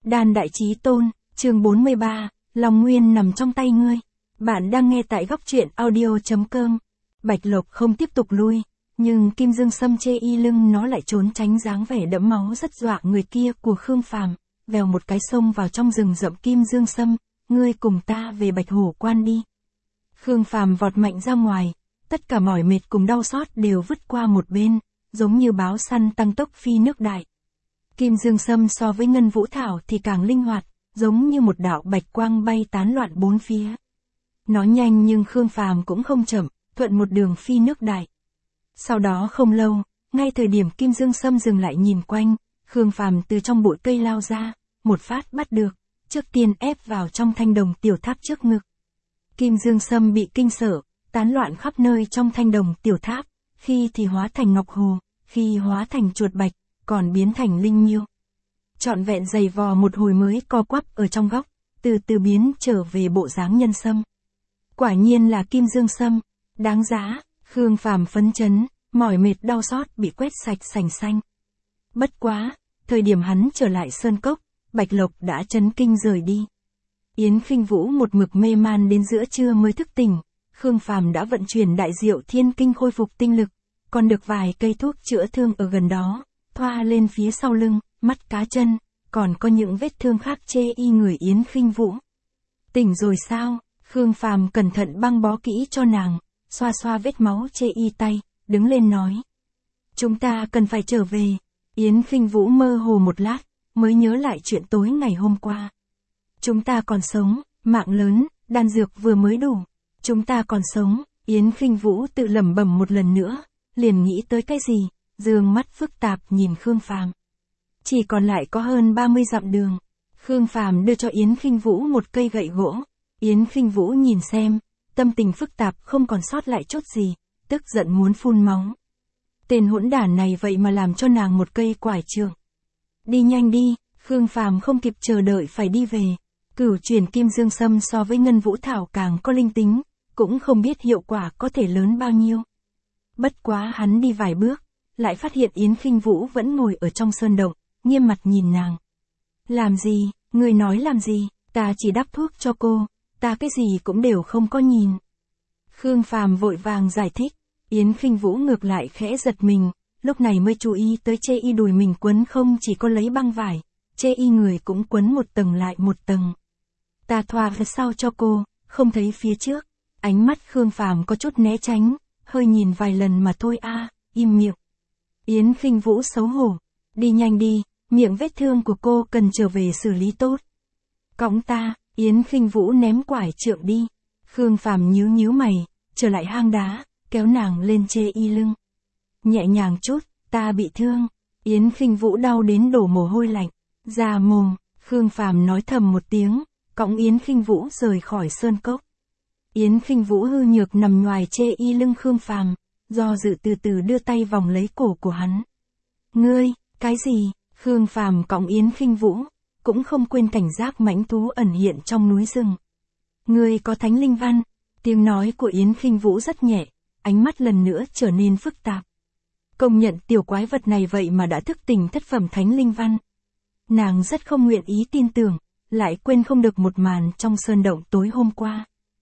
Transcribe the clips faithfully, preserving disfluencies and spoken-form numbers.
Đan Đại Chí Tôn, chương bốn mươi ba, Long Nguyên nằm trong tay ngươi. Bạn đang nghe tại góc truyện audio.com. Bạch Lộc không tiếp tục lui, nhưng Kim Dương Sâm chê y lưng nó lại trốn tránh dáng vẻ đẫm máu rất dọa người kia của Khương Phàm, vèo một cái xông vào trong rừng rậm Kim Dương Sâm, ngươi cùng ta về Bạch Hổ Quan đi. Khương Phàm vọt mạnh ra ngoài, tất cả mỏi mệt cùng đau xót đều vứt qua một bên, giống như báo săn tăng tốc phi nước đại. Kim Dương Sâm so với Ngân Vũ Thảo thì càng linh hoạt, giống như một đạo bạch quang bay tán loạn bốn phía. Nó nhanh nhưng Khương Phàm cũng không chậm, thuận một đường phi nước đại. Sau đó không lâu, ngay thời điểm Kim Dương Sâm dừng lại nhìn quanh, Khương Phàm từ trong bụi cây lao ra, một phát bắt được, trước tiên ép vào trong thanh đồng tiểu tháp trước ngực. Kim Dương Sâm bị kinh sợ, tán loạn khắp nơi trong thanh đồng tiểu tháp, khi thì hóa thành ngọc hồ, khi hóa thành chuột bạch, còn biến thành linh miêu. Trọn vẹn giày vò một hồi mới co quắp ở trong góc, từ từ biến trở về bộ dáng nhân sâm. Quả nhiên là Kim Dương Sâm, đáng giá, Khương Phàm phấn chấn, mỏi mệt đau xót bị quét sạch sành xanh. Bất quá, thời điểm hắn trở lại sơn cốc, Bạch Lộc đã chấn kinh rời đi. Yến Khinh Vũ một mực mê man đến giữa trưa mới thức tỉnh, Khương Phàm đã vận chuyển đại diệu thiên kinh khôi phục tinh lực, còn được vài cây thuốc chữa thương ở gần đó, thoa lên phía sau lưng, mắt cá chân, còn có những vết thương khác chê y người Yến Khinh Vũ. Tỉnh rồi sao? Khương Phàm cẩn thận băng bó kỹ cho nàng, xoa xoa vết máu chê y tay, đứng lên nói. Chúng ta cần phải trở về. Yến Khinh Vũ mơ hồ một lát, mới nhớ lại chuyện tối ngày hôm qua. Chúng ta còn sống, mạng lớn, đan dược vừa mới đủ. Chúng ta còn sống, Yến Khinh Vũ tự lẩm bẩm một lần nữa, liền nghĩ tới cái gì, dương mắt phức tạp nhìn Khương Phàm. Chỉ còn lại có hơn ba mươi dặm đường. Khương Phàm đưa cho Yến Khinh Vũ một cây gậy gỗ. Yến Khinh Vũ nhìn xem, tâm tình phức tạp không còn sót lại chút gì, tức giận muốn phun máu. Tên hỗn đản này vậy mà làm cho nàng một cây quải trượng. Đi nhanh đi, Khương Phàm không kịp chờ đợi phải đi về. Cửu truyền Kim Dương Sâm so với Ngân Vũ Thảo càng có linh tính, cũng không biết hiệu quả có thể lớn bao nhiêu. Bất quá hắn đi vài bước, lại phát hiện Yến Khinh Vũ vẫn ngồi ở trong sơn động, nghiêm mặt nhìn nàng. Làm gì, người nói làm gì, ta chỉ đắp thuốc cho cô, ta cái gì cũng đều không có nhìn. Khương Phàm vội vàng giải thích, Yến Khinh Vũ ngược lại khẽ giật mình, lúc này mới chú ý tới chê y đùi mình quấn không chỉ có lấy băng vải, chê y người cũng quấn một tầng lại một tầng. Ta thoa phía sau cho cô, không thấy phía trước. Ánh mắt Khương Phàm có chút né tránh, hơi nhìn vài lần mà thôi a, à, im miệng. Yến Khinh Vũ xấu hổ, đi nhanh đi, miệng vết thương của cô cần trở về xử lý tốt. Cõng ta, Yến Khinh Vũ ném quải trượng đi. Khương Phàm nhíu nhíu mày, trở lại hang đá, kéo nàng lên chê y lưng. Nhẹ nhàng chút, ta bị thương. Yến Khinh Vũ đau đến đổ mồ hôi lạnh, ra mồm, Khương Phàm nói thầm một tiếng, cõng Yến Khinh Vũ rời khỏi sơn cốc. Yến Khinh Vũ hư nhược nằm ngoài chê y lưng Khương Phàm, do dự từ từ đưa tay vòng lấy cổ của hắn. Ngươi, cái gì? Khương Phàm cõng Yến Khinh Vũ, cũng không quên cảnh giác mãnh thú ẩn hiện trong núi rừng. Ngươi có thánh linh văn? Tiếng nói của Yến Khinh Vũ rất nhẹ, ánh mắt lần nữa trở nên phức tạp. Công nhận tiểu quái vật này vậy mà đã thức tỉnh thất phẩm thánh linh văn. Nàng rất không nguyện ý tin tưởng, lại quên không được một màn trong sơn động tối hôm qua.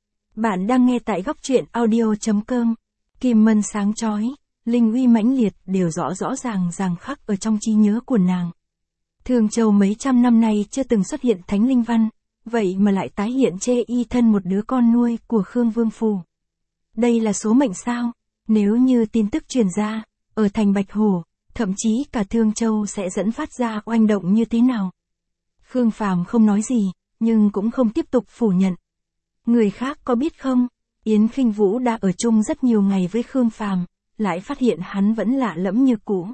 Bạn đang nghe tại góc truyện audio.com. Kim mân sáng chói, linh uy mãnh liệt đều rõ rõ ràng ràng khắc ở trong trí nhớ của nàng. Thường Châu mấy trăm năm nay chưa từng xuất hiện thánh linh văn, vậy mà lại tái hiện chê y thân một đứa con nuôi của Khương Vương Phủ. Đây là số mệnh sao? Nếu như tin tức truyền ra, ở thành Bạch Hổ, thậm chí cả Thương Châu sẽ dẫn phát ra oanh động như thế nào? Khương Phàm không nói gì, nhưng cũng không tiếp tục phủ nhận. Người khác có biết không? Yến Khinh Vũ đã ở chung rất nhiều ngày với Khương Phàm, lại phát hiện hắn vẫn lạ lẫm như cũ.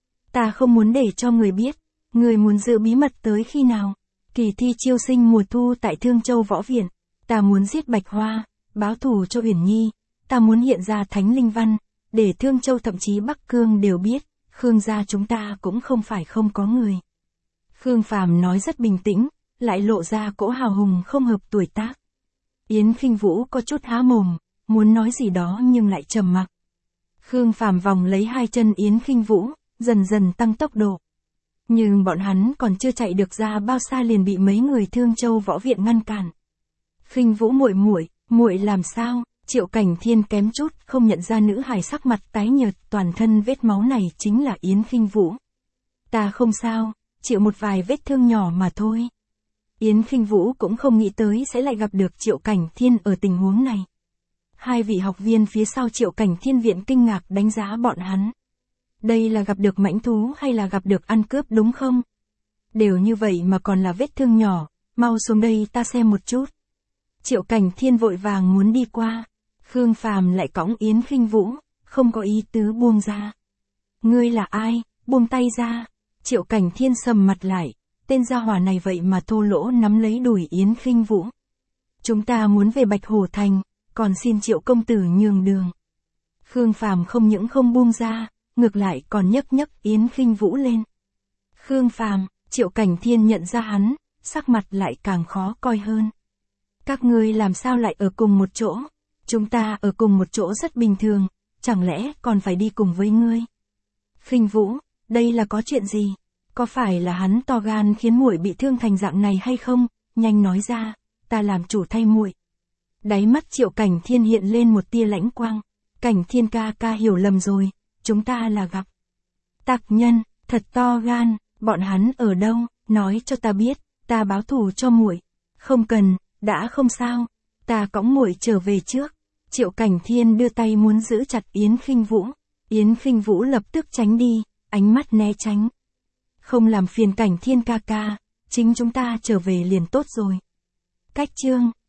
Ta không muốn để cho người biết, người muốn giữ bí mật tới khi nào? Kỳ thi chiêu sinh mùa thu tại Thương Châu Võ Viện, ta muốn giết Bạch Hoa, báo thù cho Uyển Nhi, ta muốn hiện ra thánh linh văn, để Thương Châu thậm chí Bắc Cương đều biết, Khương gia chúng ta cũng không phải không có người. Khương Phàm nói rất bình tĩnh, lại lộ ra cỗ hào hùng không hợp tuổi tác. Yến Khinh Vũ có chút há mồm, muốn nói gì đó nhưng lại trầm mặc. Khương Phàm vòng lấy hai chân Yến Khinh Vũ, dần dần tăng tốc độ. Nhưng bọn hắn còn chưa chạy được ra bao xa liền bị mấy người Thương Châu võ viện ngăn cản. Khinh Vũ muội muội, muội làm sao? Triệu Cảnh Thiên kém chút không nhận ra nữ hài sắc mặt tái nhợt, toàn thân vết máu này chính là Yến Khinh Vũ. Ta không sao, chịu một vài vết thương nhỏ mà thôi. Yến Khinh Vũ cũng không nghĩ tới sẽ lại gặp được Triệu Cảnh Thiên ở tình huống này. Hai vị học viên phía sau Triệu Cảnh Thiên viện kinh ngạc đánh giá bọn hắn. Đây là gặp được mãnh thú hay là gặp được ăn cướp đúng không? Đều như vậy mà còn là vết thương nhỏ, mau xuống đây ta xem một chút. Triệu Cảnh Thiên vội vàng muốn đi qua. Khương Phàm lại cõng Yến Khinh Vũ, không có ý tứ buông ra. Ngươi là ai, buông tay ra. Triệu Cảnh Thiên sầm mặt lại, tên gia hỏa này vậy mà thô lỗ nắm lấy đùi Yến Khinh Vũ. Chúng ta muốn về Bạch Hổ Thành, còn xin Triệu công tử nhường đường. Khương Phàm không những không buông ra, ngược lại còn nhấc nhấc Yến Khinh Vũ lên. Khương Phàm, Triệu Cảnh Thiên nhận ra hắn, sắc mặt lại càng khó coi hơn. Các ngươi làm sao lại ở cùng một chỗ? Chúng ta ở cùng một chỗ rất bình thường, chẳng lẽ còn phải đi cùng với ngươi? Khinh Vũ, đây là có chuyện gì? Có phải là hắn to gan khiến muội bị thương thành dạng này hay không? Nhanh nói ra, ta làm chủ thay muội. Đáy mắt Triệu Cảnh Thiên hiện lên một tia lãnh quang. Cảnh Thiên ca ca hiểu lầm rồi, chúng ta là gặp tặc nhân, thật to gan, bọn hắn ở đâu, nói cho ta biết, ta báo thù cho muội. Không cần, đã không sao, ta cõng muội trở về trước. Triệu Cảnh Thiên đưa tay muốn giữ chặt Yến Khinh Vũ. Yến Khinh Vũ lập tức tránh đi, ánh mắt né tránh. Không làm phiền Cảnh Thiên ca ca, chính chúng ta trở về liền tốt rồi. Cách chương